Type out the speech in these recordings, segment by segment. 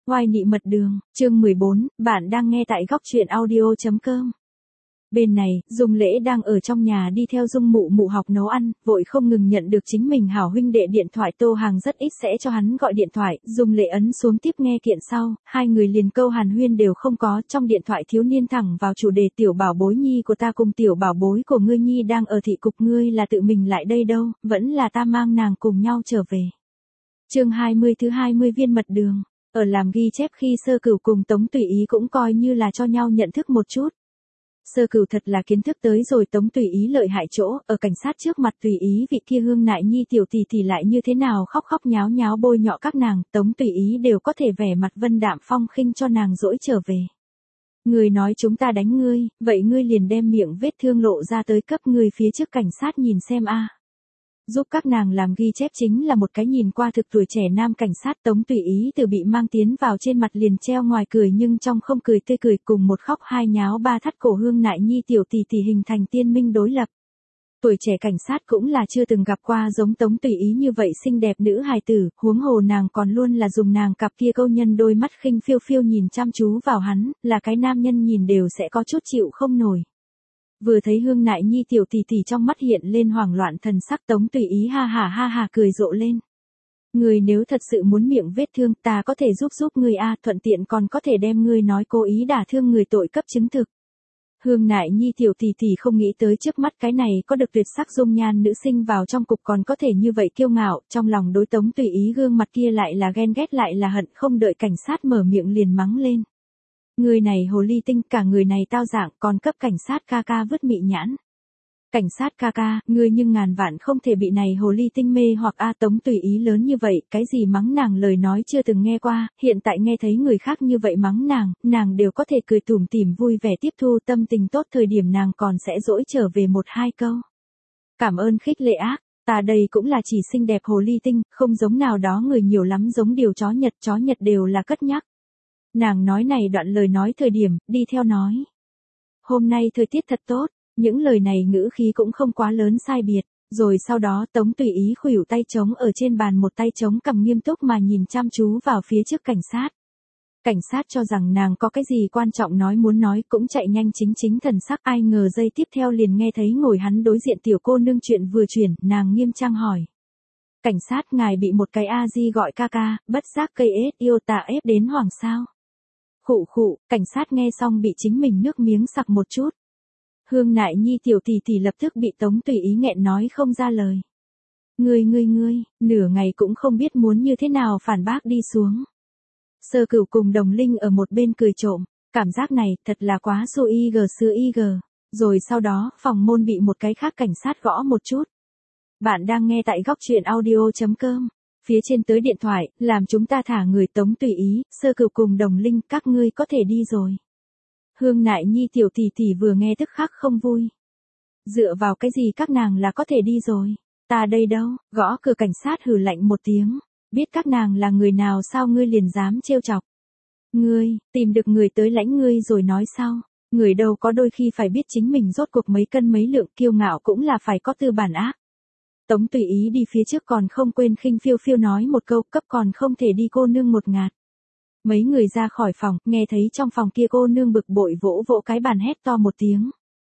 Oai nị mật đường, chương 14, bạn đang nghe tại góc truyện audio.com. Bên này, Dung Lễ đang ở trong nhà đi theo Dung Mụ Mụ học nấu ăn, vội không ngừng nhận được chính mình hảo huynh đệ điện thoại. Tô Hàng rất ít sẽ cho hắn gọi điện thoại, Dung Lễ ấn xuống tiếp nghe kiện sau, hai người liền câu hàn huyên đều không có. Trong điện thoại thiếu niên thẳng vào chủ đề, tiểu bảo bối nhi của ta cùng tiểu bảo bối của ngươi nhi đang ở thị cục, ngươi là tự mình lại đây đâu, vẫn là ta mang nàng cùng nhau trở về. Chương 20 thứ 20 viên mật đường. Ở làm ghi chép khi Sơ Cửu cùng Tống Tùy Ý cũng coi như là cho nhau nhận thức một chút. Sơ Cửu thật là kiến thức tới rồi Tống Tùy Ý lợi hại chỗ, ở cảnh sát trước mặt Tùy Ý vị kia Hương Nại Nhi tiểu tỷ tỷ lại như thế nào khóc khóc nháo nháo bôi nhọ các nàng, Tống Tùy Ý đều có thể vẻ mặt vân đạm phong khinh cho nàng dỗi trở về. Người nói chúng ta đánh ngươi, vậy ngươi liền đem miệng vết thương lộ ra tới cấp người phía trước cảnh sát nhìn xem a. Giúp các nàng làm ghi chép chính là một cái nhìn qua thực tuổi trẻ nam cảnh sát. Tống Tùy Ý từ bị mang tiến vào trên mặt liền treo ngoài cười nhưng trong không cười tươi cười, cùng một khóc hai nháo ba thắt cổ Hương Nại Nhi tiểu tỷ tỷ hình thành tiên minh đối lập. Tuổi trẻ cảnh sát cũng là chưa từng gặp qua giống Tống Tùy Ý như vậy xinh đẹp nữ hài tử, huống hồ nàng còn luôn là dùng nàng cặp kia câu nhân đôi mắt khinh phiêu phiêu nhìn chăm chú vào hắn, là cái nam nhân nhìn đều sẽ có chút chịu không nổi. Vừa thấy Hương Nại Nhi tiểu tỷ tỷ trong mắt hiện lên hoảng loạn thần sắc, Tống Tùy Ý ha ha cười rộ lên. Người nếu thật sự muốn miệng vết thương, ta có thể giúp người a, thuận tiện còn có thể đem ngươi nói cố ý đả thương người tội cấp chứng thực. Hương Nại Nhi tiểu tỷ tỷ không nghĩ tới trước mắt cái này có được tuyệt sắc dung nhan nữ sinh vào trong cục còn có thể như vậy kiêu ngạo, trong lòng đối Tống Tùy Ý gương mặt kia lại là ghen ghét lại là hận, không đợi cảnh sát mở miệng liền mắng lên. Người này hồ ly tinh, cả người này tao dạng, còn cấp cảnh sát ca ca vứt mị nhãn. Cảnh sát ca ca, ngươi nhưng ngàn vạn không thể bị này hồ ly tinh mê hoặc Tống Tùy Ý lớn như vậy, cái gì mắng nàng lời nói chưa từng nghe qua, hiện tại nghe thấy người khác như vậy mắng nàng đều có thể cười tủm tỉm vui vẻ tiếp thu, tâm tình tốt thời điểm nàng còn sẽ dỗi trở về một hai câu. Cảm ơn khích lệ ác, ta đây cũng là chỉ xinh đẹp hồ ly tinh, không giống nào đó người nhiều lắm giống điều chó Nhật đều là cất nhắc. Nàng nói này đoạn lời nói thời điểm, đi theo nói. Hôm nay thời tiết thật tốt, những lời này ngữ khí cũng không quá lớn sai biệt, rồi sau đó Tống Tùy Ý khuỷu tay trống ở trên bàn, một tay trống cầm nghiêm túc mà nhìn chăm chú vào phía trước cảnh sát. Cảnh sát cho rằng nàng có cái gì quan trọng muốn nói cũng chạy nhanh chính thần sắc, ai ngờ giây tiếp theo liền nghe thấy ngồi hắn đối diện tiểu cô nương chuyện vừa chuyển, nàng nghiêm trang hỏi. Cảnh sát, ngài bị một cái A-di gọi ca ca, bất giác cây ết yêu tà ép đến hoảng sao. Khụ, cảnh sát nghe xong bị chính mình nước miếng sặc một chút. Hương Nại Nhi tiểu tỷ tỷ lập tức bị Tống Tùy Ý nghẹn nói không ra lời. Ngươi, nửa ngày cũng không biết muốn như thế nào phản bác đi xuống. Sơ Cửu cùng Đồng Linh ở một bên cười trộm, cảm giác này thật là quá xô xưa IG. Rồi sau đó, phòng môn bị một cái khác cảnh sát gõ một chút. Bạn đang nghe tại góc truyện audio.com. Phía trên tới điện thoại, làm chúng ta thả người. Tống Tùy Ý, Sơ Cửu cùng Đồng Linh, các ngươi có thể đi rồi. Hương Nại Nhi tiểu tỷ tỷ vừa nghe tức khắc không vui. Dựa vào cái gì các nàng là có thể đi rồi? Ta đây đâu? Gõ cửa cảnh sát hừ lạnh một tiếng. Biết các nàng là người nào sao ngươi liền dám trêu chọc? Ngươi, tìm được người tới lãnh ngươi rồi nói sao? Người đâu có đôi khi phải biết chính mình rốt cuộc mấy cân mấy lượng, kiêu ngạo cũng là phải có tư bản ác. Tống Tùy Ý đi phía trước còn không quên khinh phiêu phiêu nói một câu, cấp còn không thể đi cô nương một ngạt. Mấy người ra khỏi phòng, nghe thấy trong phòng kia cô nương bực bội vỗ cái bàn hét to một tiếng.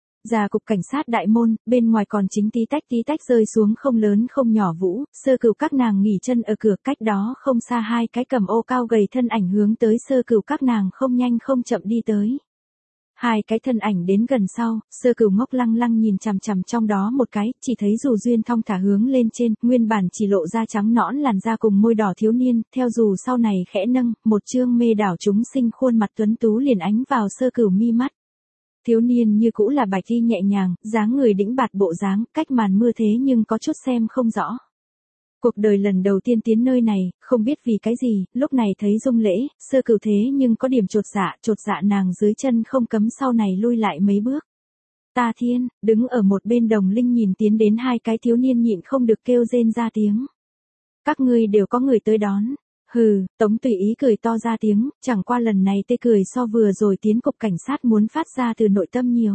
Ra cục cảnh sát đại môn, bên ngoài còn chính tí tách rơi xuống không lớn không nhỏ vũ, Sơ Cửu các nàng nghỉ chân ở cửa, cách đó không xa hai cái cầm ô cao gầy thân ảnh hướng tới Sơ Cửu các nàng không nhanh không chậm đi tới. Hai cái thân ảnh đến gần sau, Sơ Cửu ngốc lăng nhìn chằm trong đó một cái, chỉ thấy dù duyên thong thả hướng lên trên, nguyên bản chỉ lộ ra trắng nõn làn da cùng môi đỏ thiếu niên, theo dù sau này khẽ nâng, một chương mê đảo chúng sinh khuôn mặt tuấn tú liền ánh vào Sơ Cửu mi mắt. Thiếu niên như cũ là bạch y nhẹ nhàng, dáng người đĩnh bạt bộ dáng, cách màn mưa thế nhưng có chút xem không rõ. Cuộc đời lần đầu tiên tiến nơi này, không biết vì cái gì, lúc này thấy Dung Lễ, Sơ Cửu thế nhưng có điểm chột dạ nàng dưới chân không cấm sau này lui lại mấy bước. Ta thiên, đứng ở một bên Đồng Linh nhìn tiến đến hai cái thiếu niên nhịn không được kêu rên ra tiếng. Các ngươi đều có người tới đón. Hừ, Tống Tùy Ý cười to ra tiếng, chẳng qua lần này tê cười so vừa rồi tiến cục cảnh sát muốn phát ra từ nội tâm nhiều.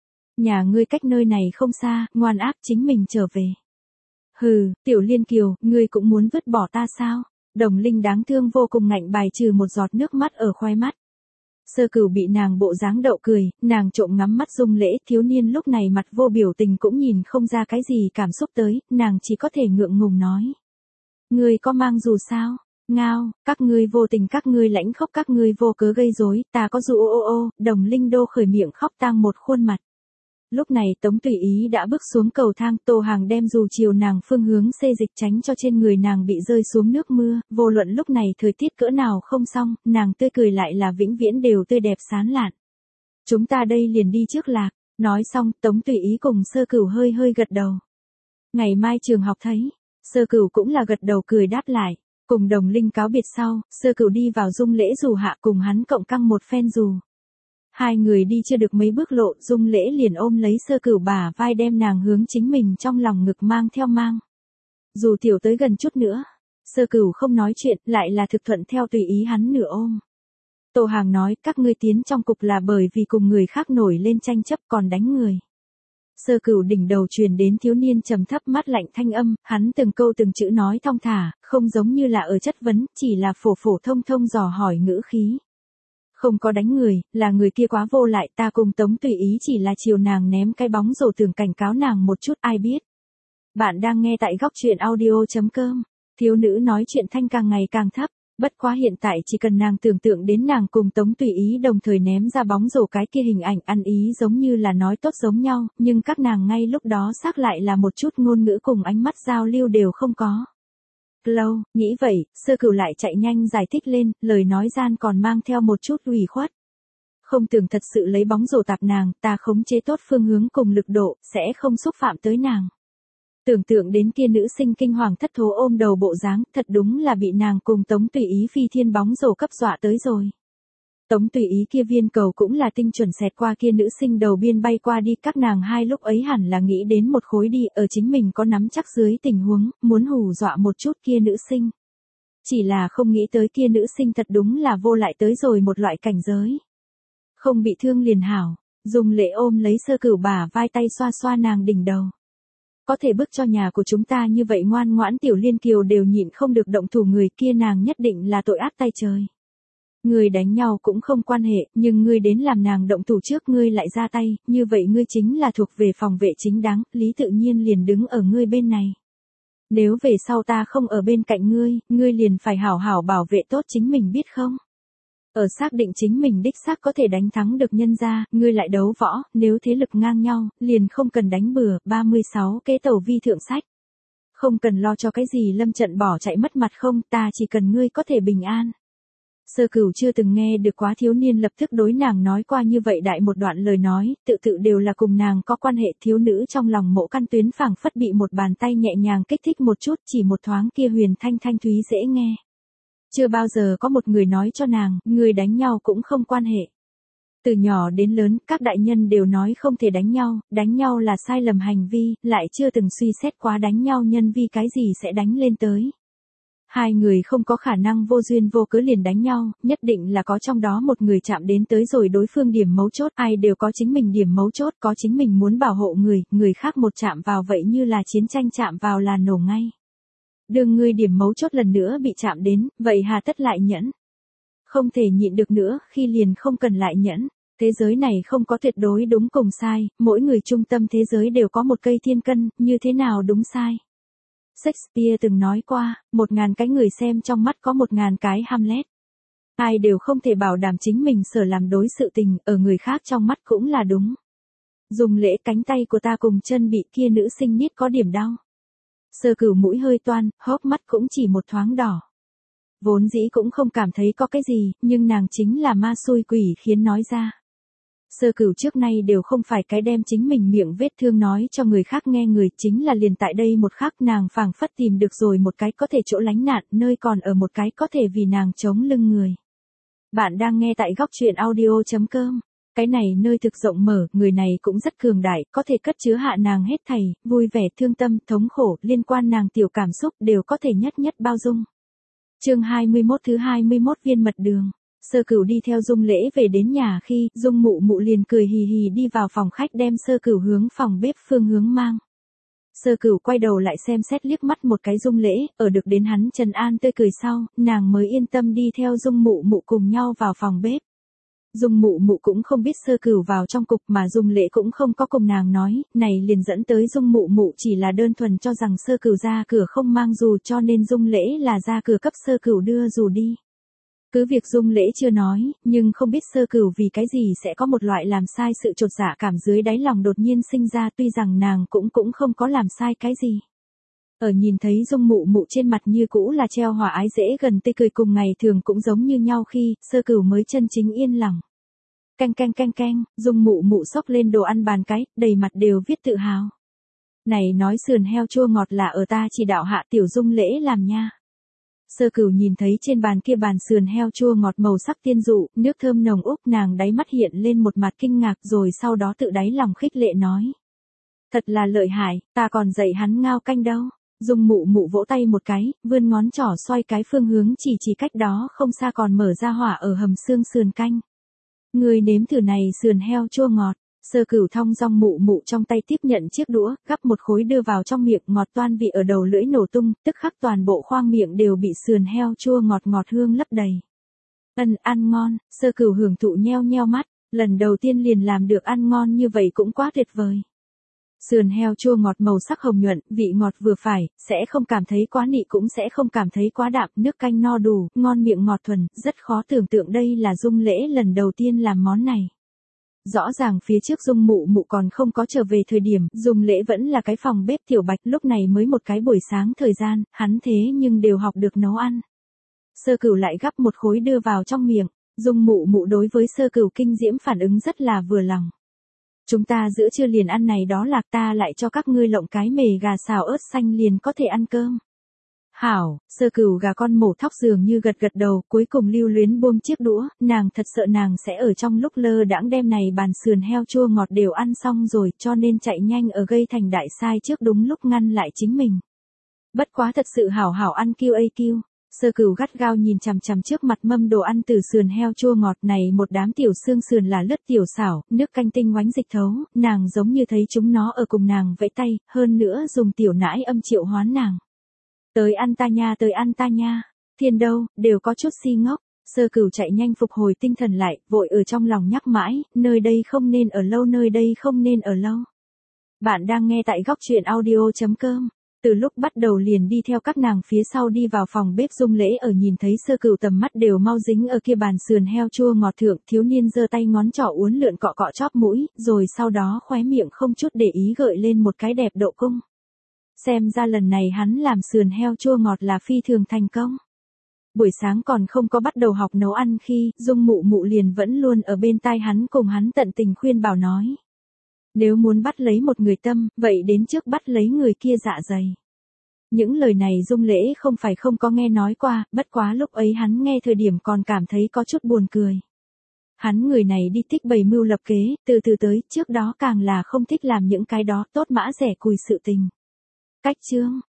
Nhà ngươi cách nơi này không xa, ngoan ác chính mình trở về. Hừ, Tiểu Liên Kiều, ngươi cũng muốn vứt bỏ ta sao? Đồng Linh đáng thương vô cùng ngạnh bài trừ một giọt nước mắt ở khóe mắt. Sơ Cửu bị nàng bộ dáng đậu cười, nàng trộm ngắm mắt Dung Lễ, thiếu niên lúc này mặt vô biểu tình cũng nhìn không ra cái gì cảm xúc tới, nàng chỉ có thể ngượng ngùng nói. Ngươi có mang dù sao? Ngao, các ngươi vô tình, các ngươi lãnh khốc, các ngươi vô cớ gây rối, ta có dù ô, Đồng Linh đô khởi miệng khóc tang một khuôn mặt. Lúc này Tống Tùy Ý đã bước xuống cầu thang, Tô Hàng đem dù chiều nàng phương hướng xê dịch tránh cho trên người nàng bị rơi xuống nước mưa, vô luận lúc này thời tiết cỡ nào không xong, nàng tươi cười lại là vĩnh viễn đều tươi đẹp sán lạn. Chúng ta đây liền đi trước lạc, nói xong Tống Tùy Ý cùng Sơ Cửu hơi hơi gật đầu. Ngày mai trường học thấy, Sơ Cửu cũng là gật đầu cười đáp lại, cùng Đồng Linh cáo biệt sau, Sơ Cửu đi vào Dung Lễ dù hạ cùng hắn cộng căng một phen dù. Hai người đi chưa được mấy bước lộ, Dung Lễ liền ôm lấy Sơ Cửu bả vai đem nàng hướng chính mình trong lòng ngực mang theo mang. Dù tiểu tới gần chút nữa, Sơ Cửu không nói chuyện, lại là thực thuận theo tùy ý hắn nửa ôm. Tô Hàng nói, các ngươi tiến trong cục là bởi vì cùng người khác nổi lên tranh chấp còn đánh người. Sơ Cửu đỉnh đầu truyền đến thiếu niên trầm thấp mát lạnh thanh âm, hắn từng câu từng chữ nói thong thả, không giống như là ở chất vấn, chỉ là phổ phổ thông thông dò hỏi ngữ khí. Không có đánh người, là người kia quá vô lại, ta cùng Tống Tùy Ý chỉ là chiều nàng ném cái bóng rổ tưởng cảnh cáo nàng một chút, ai biết. Bạn đang nghe tại góc truyện audio.com, thiếu nữ nói chuyện thanh càng ngày càng thấp, bất quá hiện tại chỉ cần nàng tưởng tượng đến nàng cùng Tống Tùy Ý đồng thời ném ra bóng rổ cái kia hình ảnh ăn ý giống như là nói tốt giống nhau, nhưng các nàng ngay lúc đó xác lại là một chút ngôn ngữ cùng ánh mắt giao lưu đều không có. Lâu, nghĩ vậy, Sơ Cửu lại chạy nhanh giải thích lên, lời nói gian còn mang theo một chút ủy khuất. Không tưởng thật sự lấy bóng rổ tạp nàng, ta khống chế tốt phương hướng cùng lực độ, sẽ không xúc phạm tới nàng. Tưởng tượng đến kia nữ sinh kinh hoàng thất thố ôm đầu bộ dáng, thật đúng là bị nàng cùng Tống Tùy Ý phi thiên bóng rổ cấp dọa tới rồi. Tống Tùy Ý kia viên cầu cũng là tinh chuẩn xẹt qua kia nữ sinh đầu biên bay qua đi, các nàng hai lúc ấy hẳn là nghĩ đến một khối đi, ở chính mình có nắm chắc dưới tình huống, muốn hù dọa một chút kia nữ sinh. Chỉ là không nghĩ tới kia nữ sinh thật đúng là vô lại tới rồi một loại cảnh giới. Không bị thương liền hảo, Dung Lễ ôm lấy Sơ Cửu bả vai tay xoa xoa nàng đỉnh đầu. Có thể bước cho nhà của chúng ta như vậy ngoan ngoãn tiểu liên kiều đều nhịn không được động thủ người kia, nàng nhất định là tội ác tay trời. Ngươi đánh nhau cũng không quan hệ, nhưng ngươi đến làm nàng động thủ trước ngươi lại ra tay, như vậy ngươi chính là thuộc về phòng vệ chính đáng, lý tự nhiên liền đứng ở ngươi bên này. Nếu về sau ta không ở bên cạnh ngươi, ngươi liền phải hảo hảo bảo vệ tốt chính mình biết không? Ở xác định chính mình đích xác có thể đánh thắng được nhân gia, ngươi lại đấu võ, nếu thế lực ngang nhau, liền không cần đánh bừa, 36 kế tẩu vi thượng sách. Không cần lo cho cái gì lâm trận bỏ chạy mất mặt không, ta chỉ cần ngươi có thể bình an. Sơ Cửu chưa từng nghe được quá thiếu niên lập tức đối nàng nói qua như vậy đại một đoạn lời nói, tự đều là cùng nàng có quan hệ, thiếu nữ trong lòng mộ căn tuyến phảng phất bị một bàn tay nhẹ nhàng kích thích một chút, chỉ một thoáng kia huyền thanh thanh thúy dễ nghe. Chưa bao giờ có một người nói cho nàng, người đánh nhau cũng không quan hệ. Từ nhỏ đến lớn, các đại nhân đều nói không thể đánh nhau là sai lầm hành vi, lại chưa từng suy xét quá đánh nhau nhân vi cái gì sẽ đánh lên tới. Hai người không có khả năng vô duyên vô cớ liền đánh nhau, nhất định là có trong đó một người chạm đến tới rồi đối phương điểm mấu chốt, ai đều có chính mình điểm mấu chốt, có chính mình muốn bảo hộ người khác một chạm vào vậy như là chiến tranh chạm vào là nổ ngay. Đương ngươi điểm mấu chốt lần nữa bị chạm đến, vậy hà tất lại nhẫn. Không thể nhịn được nữa, khi liền không cần lại nhẫn. Thế giới này không có tuyệt đối đúng cùng sai, mỗi người trung tâm thế giới đều có một cây thiên cân, như thế nào đúng sai. Shakespeare từng nói qua, 1000 cái người xem trong mắt có 1000 cái Hamlet. Ai đều không thể bảo đảm chính mình sở làm đối sự tình, ở người khác trong mắt cũng là đúng. Dùng Lễ, cánh tay của ta cùng chân bị kia nữ sinh nít có điểm đau. Sơ Cửu mũi hơi toan, hốc mắt cũng chỉ một thoáng đỏ. Vốn dĩ cũng không cảm thấy có cái gì, nhưng nàng chính là ma xui quỷ khiến nói ra. Sơ Cửu trước nay đều không phải cái đem chính mình miệng vết thương nói cho người khác nghe, người chính là liền tại đây một khắc nàng phảng phất tìm được rồi một cái có thể chỗ lánh nạn, nơi còn ở một cái có thể vì nàng chống lưng người. Bạn đang nghe tại góc truyện audio.com. Cái này nơi thực rộng mở, người này cũng rất cường đại, có thể cất chứa hạ nàng hết thảy, vui vẻ, thương tâm, thống khổ, liên quan nàng tiểu cảm xúc đều có thể nhất nhất bao dung. Chương 21 thứ 21 viên mật đường. Sơ Cửu đi theo Dung Lễ về đến nhà khi, Dung Mụ Mụ liền cười hì hì đi vào phòng khách đem Sơ Cửu hướng phòng bếp phương hướng mang. Sơ Cửu quay đầu lại xem xét liếc mắt một cái Dung Lễ, ở được đến hắn trấn an tươi cười sau, nàng mới yên tâm đi theo Dung Mụ Mụ cùng nhau vào phòng bếp. Dung Mụ Mụ cũng không biết Sơ Cửu vào trong cục mà Dung Lễ cũng không có cùng nàng nói, này liền dẫn tới Dung Mụ Mụ chỉ là đơn thuần cho rằng Sơ Cửu ra cửa không mang dù cho nên Dung Lễ là ra cửa cấp Sơ Cửu đưa dù đi. Cứ việc Dung Lễ chưa nói, nhưng không biết Sơ Cửu vì cái gì sẽ có một loại làm sai sự chột dạ cảm dưới đáy lòng đột nhiên sinh ra, tuy rằng nàng cũng không có làm sai cái gì. Ở nhìn thấy Dung Mụ Mụ trên mặt như cũ là treo hòa ái dễ gần tươi cười cùng ngày thường cũng giống như nhau khi, Sơ Cửu mới chân chính yên lòng. Canh canh canh canh, Dung Mụ Mụ xốc lên đồ ăn bàn cái, đầy mặt đều viết tự hào. Này nói sườn heo chua ngọt là ở ta chỉ đạo hạ tiểu Dung Lễ làm nha. Sơ Cửu nhìn thấy trên bàn kia bàn sườn heo chua ngọt màu sắc tiên dụ, nước thơm nồng úc, nàng đáy mắt hiện lên một mặt kinh ngạc rồi sau đó tự đáy lòng khích lệ nói. Thật là lợi hại, ta còn dạy hắn ngao canh đâu. Dung Mụ Mụ vỗ tay một cái, vươn ngón trỏ xoay cái phương hướng chỉ cách đó không xa còn mở ra hỏa ở hầm xương sườn canh. Người nếm thử này sườn heo chua ngọt. Sơ Cửu thong dong Mụ Mụ trong tay tiếp nhận chiếc đũa, gắp một khối đưa vào trong miệng, ngọt toan vị ở đầu lưỡi nổ tung, tức khắc toàn bộ khoang miệng đều bị sườn heo chua ngọt ngọt hương lấp đầy. Ăn ngon, Sơ Cửu hưởng thụ nheo nheo mắt, lần đầu tiên liền làm được ăn ngon như vậy cũng quá tuyệt vời. Sườn heo chua ngọt màu sắc hồng nhuận, vị ngọt vừa phải, sẽ không cảm thấy quá nị cũng sẽ không cảm thấy quá đạm, nước canh no đủ, ngon miệng ngọt thuần, rất khó tưởng tượng đây là Dung Lễ lần đầu tiên làm món này. Rõ ràng phía trước Dung Mụ Mụ còn không có trở về thời điểm, Dung Lễ vẫn là cái phòng bếp tiểu bạch, lúc này mới một cái buổi sáng thời gian, hắn thế nhưng đều học được nấu ăn. Sơ Cửu lại gắp một khối đưa vào trong miệng, Dung Mụ Mụ đối với Sơ Cửu kinh diễm phản ứng rất là vừa lòng. Chúng ta giữa trưa liền ăn này đó là ta lại cho các ngươi lộng cái mề gà xào ớt xanh liền có thể ăn cơm. Hảo, Sơ Cửu gà con mổ thóc dường như gật gật đầu, cuối cùng lưu luyến buông chiếc đũa, nàng thật sợ nàng sẽ ở trong lúc lơ đãng đem này bàn sườn heo chua ngọt đều ăn xong rồi, cho nên chạy nhanh ở gây thành đại sai trước đúng lúc ngăn lại chính mình. Bất quá thật sự hảo hảo ăn QAQ. Sơ Cửu gắt gao nhìn chằm chằm trước mặt mâm đồ ăn từ sườn heo chua ngọt này, một đám tiểu xương sườn là lướt tiểu xảo, nước canh tinh ngoánh dịch thấu, nàng giống như thấy chúng nó ở cùng nàng vẫy tay, hơn nữa dùng tiểu nãi âm triệu hoán nàng. Tới ăn ta nha, thiên đâu, đều có chút si ngốc. Sơ Cửu chạy nhanh phục hồi tinh thần lại, vội ở trong lòng nhắc mãi, nơi đây không nên ở lâu, nơi đây không nên ở lâu. Bạn đang nghe tại góc truyện audio.com. Từ lúc bắt đầu liền đi theo các nàng phía sau đi vào phòng bếp Dung Lễ ở nhìn thấy Sơ Cửu tầm mắt đều mau dính ở kia bàn sườn heo chua ngọt thượng, thiếu niên giơ tay ngón trỏ uốn lượn cọ cọ chóp mũi, rồi sau đó khóe miệng không chút để ý gợi lên một cái đẹp độ cung. Xem ra lần này hắn làm sườn heo chua ngọt là phi thường thành công. Buổi sáng còn không có bắt đầu học nấu ăn khi, Dung Mụ Mụ liền vẫn luôn ở bên tai hắn cùng hắn tận tình khuyên bảo nói. Nếu muốn bắt lấy một người tâm, vậy đến trước bắt lấy người kia dạ dày. Những lời này Dung Lễ không phải không có nghe nói qua, bất quá lúc ấy hắn nghe thời điểm còn cảm thấy có chút buồn cười. Hắn người này đi thích bày mưu lập kế, từ từ tới, trước đó càng là không thích làm những cái đó tốt mã rẻ cùi sự tình. Cách chương,